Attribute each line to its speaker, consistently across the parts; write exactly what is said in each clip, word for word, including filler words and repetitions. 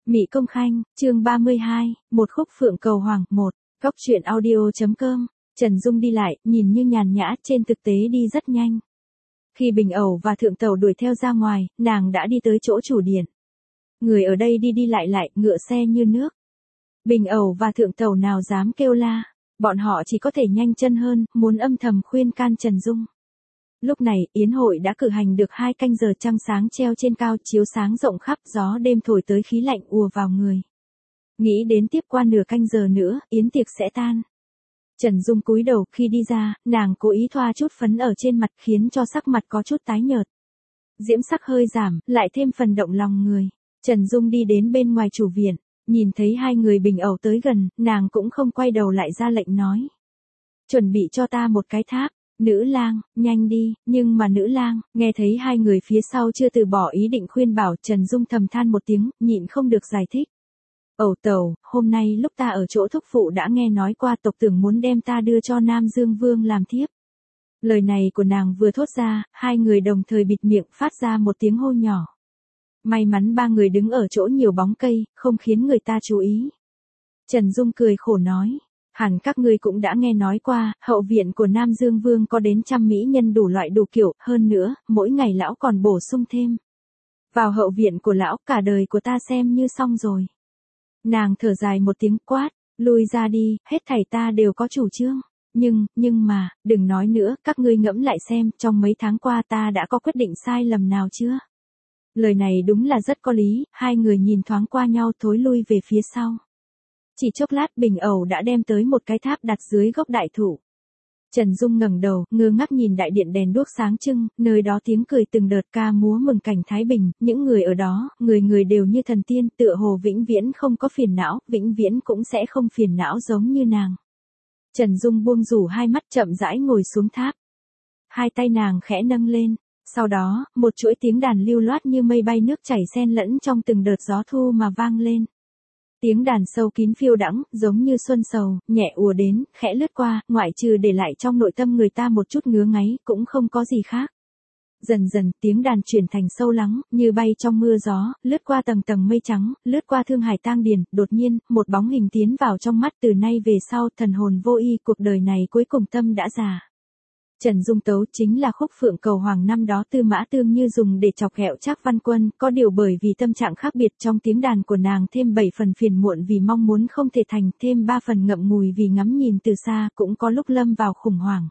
Speaker 1: Mị Công Khanh, chương ba mươi hai, một khúc phượng cầu hoàng, một, góc truyện audio.com, Trần Dung đi lại, nhìn như nhàn nhã, trên thực tế đi rất nhanh. Khi Bình Ẩu và Thượng Tẩu đuổi theo ra ngoài, nàng đã đi tới chỗ chủ điện. Người ở đây đi đi lại lại, ngựa xe như nước. Bình Ẩu và Thượng Tẩu nào dám kêu la, bọn họ chỉ có thể nhanh chân hơn, muốn âm thầm khuyên can Trần Dung. Lúc này, yến hội đã cử hành được hai canh giờ, trăng sáng treo trên cao, chiếu sáng rộng khắp, gió đêm thổi tới khí lạnh ùa vào người. Nghĩ đến tiếp qua nửa canh giờ nữa, yến tiệc sẽ tan. Trần Dung cúi đầu, khi đi ra, nàng cố ý thoa chút phấn ở trên mặt khiến cho sắc mặt có chút tái nhợt. Diễm sắc hơi giảm, lại thêm phần động lòng người. Trần Dung đi đến bên ngoài chủ viện, nhìn thấy hai người Bình Ẩu tới gần, nàng cũng không quay đầu lại ra lệnh nói. Chuẩn bị cho ta một cái tháp. Nữ lang, nhanh đi, nhưng mà nữ lang, nghe thấy hai người phía sau chưa từ bỏ ý định khuyên bảo, Trần Dung thầm than một tiếng, nhịn không được giải thích. Ẩu tẩu, hôm nay lúc ta ở chỗ thúc phụ đã nghe nói qua tộc tưởng muốn đem ta đưa cho Nam Dương Vương làm thiếp. Lời này của nàng vừa thốt ra, hai người đồng thời bịt miệng phát ra một tiếng hô nhỏ. May mắn ba người đứng ở chỗ nhiều bóng cây, không khiến người ta chú ý. Trần Dung cười khổ nói. Hẳn các ngươi cũng đã nghe nói qua, hậu viện của Nam Dương Vương có đến trăm mỹ nhân đủ loại đủ kiểu, hơn nữa, mỗi ngày lão còn bổ sung thêm. Vào hậu viện của lão, cả đời của ta xem như xong rồi. Nàng thở dài một tiếng quát, lui ra đi, hết thảy ta đều có chủ trương. Nhưng, nhưng mà, đừng nói nữa, các ngươi ngẫm lại xem, trong mấy tháng qua ta đã có quyết định sai lầm nào chưa? Lời này đúng là rất có lý, hai người nhìn thoáng qua nhau thối lui về phía sau. Chỉ chốc lát Bình Ẩu đã đem tới một cái tháp đặt dưới gốc đại thụ. Trần Dung ngẩng đầu, ngơ ngác nhìn đại điện đèn đuốc sáng trưng, nơi đó tiếng cười từng đợt ca múa mừng cảnh thái bình, những người ở đó, người người đều như thần tiên, tựa hồ vĩnh viễn không có phiền não, vĩnh viễn cũng sẽ không phiền não giống như nàng. Trần Dung buông rủ hai mắt chậm rãi ngồi xuống tháp. Hai tay nàng khẽ nâng lên, sau đó, một chuỗi tiếng đàn lưu loát như mây bay nước chảy xen lẫn trong từng đợt gió thu mà vang lên. Tiếng đàn sâu kín phiêu đãng, giống như xuân sầu, nhẹ ùa đến, khẽ lướt qua, ngoại trừ để lại trong nội tâm người ta một chút ngứa ngáy, cũng không có gì khác. Dần dần, tiếng đàn chuyển thành sâu lắng, như bay trong mưa gió, lướt qua tầng tầng mây trắng, lướt qua thương hải tang điền, đột nhiên, một bóng hình tiến vào trong mắt, từ nay về sau, thần hồn vô y, cuộc đời này cuối cùng tâm đã già. Trần Dung tấu chính là khúc phượng cầu hoàng năm đó Tư Mã Tương Như dùng để chọc ghẹo Trác Văn Quân, có điều bởi vì tâm trạng khác biệt trong tiếng đàn của nàng thêm bảy phần phiền muộn vì mong muốn không thể thành, thêm ba phần ngậm ngùi vì ngắm nhìn từ xa, cũng có lúc lâm vào khủng hoảng.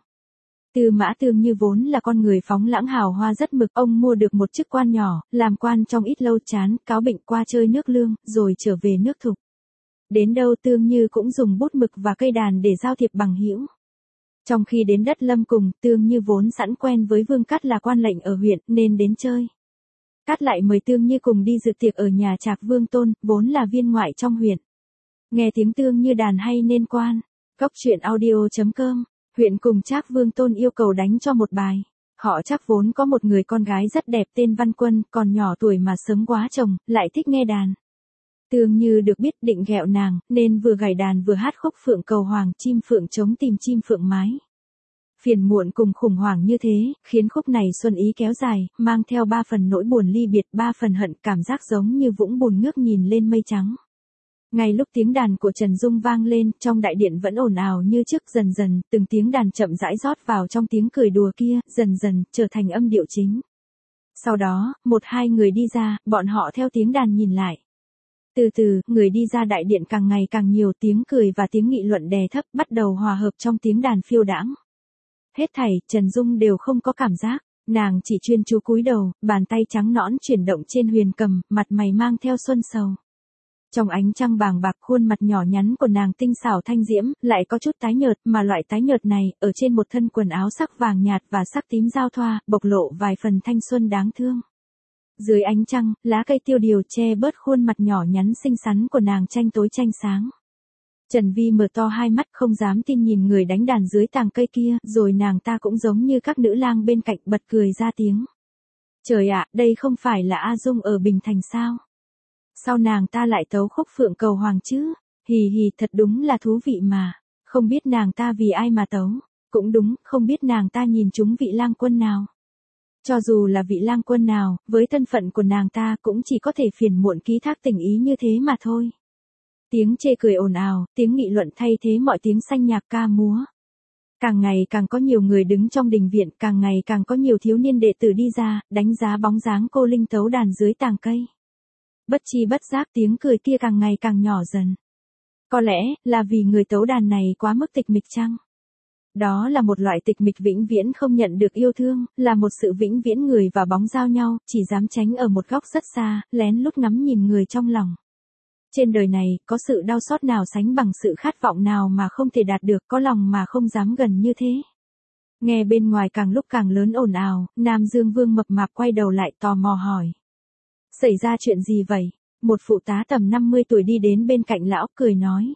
Speaker 1: Tư Mã Tương Như vốn là con người phóng lãng hào hoa rất mực, ông mua được một chức quan nhỏ, làm quan trong ít lâu chán, cáo bệnh qua chơi nước Lương, rồi trở về nước Thục. Đến đâu Tương Như cũng dùng bút mực và cây đàn để giao thiệp bằng hữu. Trong khi đến đất Lâm cùng, Tương Như vốn sẵn quen với Vương Cát là quan lệnh ở huyện, nên đến chơi. Cát lại mời Tương Như cùng đi dự tiệc ở nhà Trạc Vương Tôn, vốn là viên ngoại trong huyện. Nghe tiếng Tương Như đàn hay nên quan. Góc truyện audio.com, huyện cùng Trác Vương Tôn yêu cầu đánh cho một bài. Họ Trác vốn có một người con gái rất đẹp tên Văn Quân, còn nhỏ tuổi mà sớm quá chồng, lại thích nghe đàn. Tương Như được biết định ghẹo nàng, nên vừa gảy đàn vừa hát khúc phượng cầu hoàng, chim phượng trống tìm chim phượng mái. Phiền muộn cùng khủng hoảng như thế, khiến khúc này xuân ý kéo dài, mang theo ba phần nỗi buồn ly biệt, ba phần hận, cảm giác giống như vũng bùn ngước nhìn lên mây trắng. Ngay lúc tiếng đàn của Trần Dung vang lên, trong đại điện vẫn ồn ào như trước, dần dần, từng tiếng đàn chậm rãi rót vào trong tiếng cười đùa kia, dần dần, trở thành âm điệu chính. Sau đó, một hai người đi ra, bọn họ theo tiếng đàn nhìn lại. Từ từ, người đi ra đại điện càng ngày càng nhiều, tiếng cười và tiếng nghị luận đè thấp bắt đầu hòa hợp trong tiếng đàn phiêu đãng. Hết thảy, Trần Dung đều không có cảm giác, nàng chỉ chuyên chú cúi đầu, bàn tay trắng nõn chuyển động trên huyền cầm, mặt mày mang theo xuân sầu. Trong ánh trăng bàng bạc, khuôn mặt nhỏ nhắn của nàng tinh xảo thanh diễm, lại có chút tái nhợt, mà loại tái nhợt này, ở trên một thân quần áo sắc vàng nhạt và sắc tím giao thoa, bộc lộ vài phần thanh xuân đáng thương. Dưới ánh trăng, lá cây tiêu điều che bớt khuôn mặt nhỏ nhắn xinh xắn của nàng tranh tối tranh sáng. Trần Vi mở to hai mắt không dám tin nhìn người đánh đàn dưới tàng cây kia, rồi nàng ta cũng giống như các nữ lang bên cạnh bật cười ra tiếng. Trời ạ, đây không phải là A Dung ở Bình Thành sao? Sao nàng ta lại tấu khúc phượng cầu hoàng chứ? Hì hì, thật đúng là thú vị mà. Không biết nàng ta vì ai mà tấu. Cũng đúng, không biết nàng ta nhìn chúng vị lang quân nào. Cho dù là vị lang quân nào, với thân phận của nàng ta cũng chỉ có thể phiền muộn ký thác tình ý như thế mà thôi. Tiếng chê cười ồn ào, tiếng nghị luận thay thế mọi tiếng sanh nhạc ca múa. Càng ngày càng có nhiều người đứng trong đình viện, càng ngày càng có nhiều thiếu niên đệ tử đi ra, đánh giá bóng dáng cô Linh tấu đàn dưới tàng cây. Bất chi bất giác tiếng cười kia càng ngày càng nhỏ dần. Có lẽ, là vì người tấu đàn này quá mức tịch mịch chăng? Đó là một loại tịch mịch vĩnh viễn không nhận được yêu thương, là một sự vĩnh viễn người và bóng giao nhau, chỉ dám tránh ở một góc rất xa, lén lút ngắm nhìn người trong lòng. Trên đời này, có sự đau xót nào sánh bằng sự khát vọng nào mà không thể đạt được, có lòng mà không dám gần như thế. Nghe bên ngoài càng lúc càng lớn ồn ào, Nam Dương Vương mập mạp quay đầu lại tò mò hỏi. Xảy ra chuyện gì vậy? Một phụ tá tầm năm mươi tuổi đi đến bên cạnh lão, cười nói.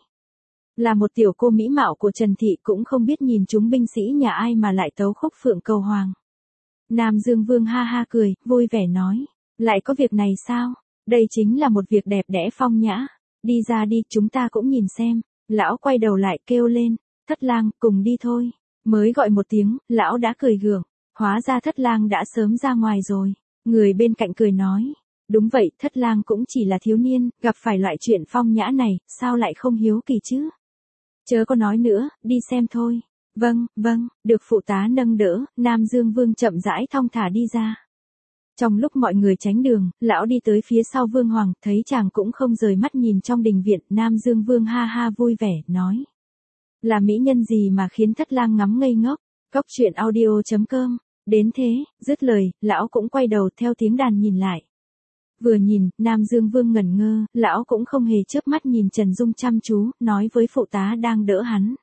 Speaker 1: Là một tiểu cô mỹ mạo của Trần Thị cũng không biết nhìn chúng binh sĩ nhà ai mà lại tấu khúc Phượng Cầu Hoàng. Nam Dương Vương ha ha cười, vui vẻ nói. Lại có việc này sao? Đây chính là một việc đẹp đẽ phong nhã. Đi ra đi, chúng ta cũng nhìn xem. Lão quay đầu lại kêu lên. Thất lang, cùng đi thôi. Mới gọi một tiếng, lão đã cười gượng. Hóa ra thất lang đã sớm ra ngoài rồi. Người bên cạnh cười nói. Đúng vậy, thất lang cũng chỉ là thiếu niên, gặp phải loại chuyện phong nhã này, sao lại không hiếu kỳ chứ? Chớ có nói nữa, đi xem thôi. Vâng, vâng, được phụ tá nâng đỡ, Nam Dương Vương chậm rãi thong thả đi ra. Trong lúc mọi người tránh đường, lão đi tới phía sau Vương Hoàng, thấy chàng cũng không rời mắt nhìn trong đình viện, Nam Dương Vương ha ha vui vẻ, nói. Là mỹ nhân gì mà khiến thất lang ngắm ngây ngốc, Cốc truyện audio chấm com, đến thế, dứt lời, lão cũng quay đầu theo tiếng đàn nhìn lại. Vừa nhìn, Nam Dương Vương ngẩn ngơ, lão cũng không hề chớp mắt nhìn Trần Dung chăm chú, nói với phụ tá đang đỡ hắn.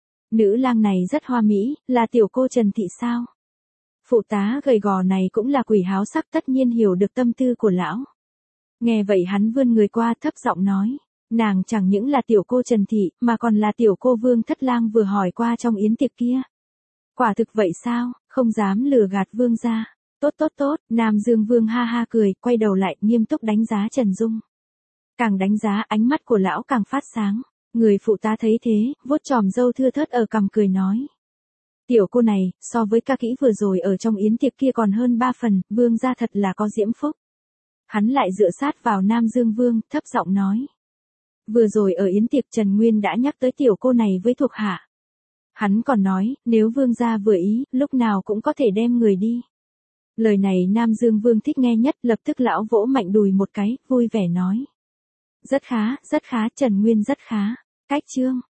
Speaker 1: Nữ lang này rất hoa mỹ, là tiểu cô Trần Thị sao? Phụ tá gầy gò này cũng là quỷ háo sắc, tất nhiên hiểu được tâm tư của lão. Nghe vậy hắn vươn người qua thấp giọng nói, nàng chẳng những là tiểu cô Trần Thị, mà còn là tiểu cô Vương Thất Lang vừa hỏi qua trong yến tiệc kia. Quả thực vậy sao, không dám lừa gạt Vương gia. Tốt tốt tốt, Nam Dương Vương ha ha cười, quay đầu lại, nghiêm túc đánh giá Trần Dung. Càng đánh giá, ánh mắt của lão càng phát sáng. Người phụ tá thấy thế, vuốt chòm râu thưa thớt ở cằm cười nói. Tiểu cô này, so với ca kỹ vừa rồi ở trong yến tiệc kia còn hơn ba phần, Vương gia thật là có diễm phúc. Hắn lại dựa sát vào Nam Dương Vương, thấp giọng nói. Vừa rồi ở yến tiệc Trần Nguyên đã nhắc tới tiểu cô này với thuộc hạ. Hắn còn nói, nếu Vương gia vừa ý, lúc nào cũng có thể đem người đi. Lời này Nam Dương Vương thích nghe nhất, lập tức lão vỗ mạnh đùi một cái, vui vẻ nói. Rất khá, rất khá, Trần Nguyên rất khá. Cách chương.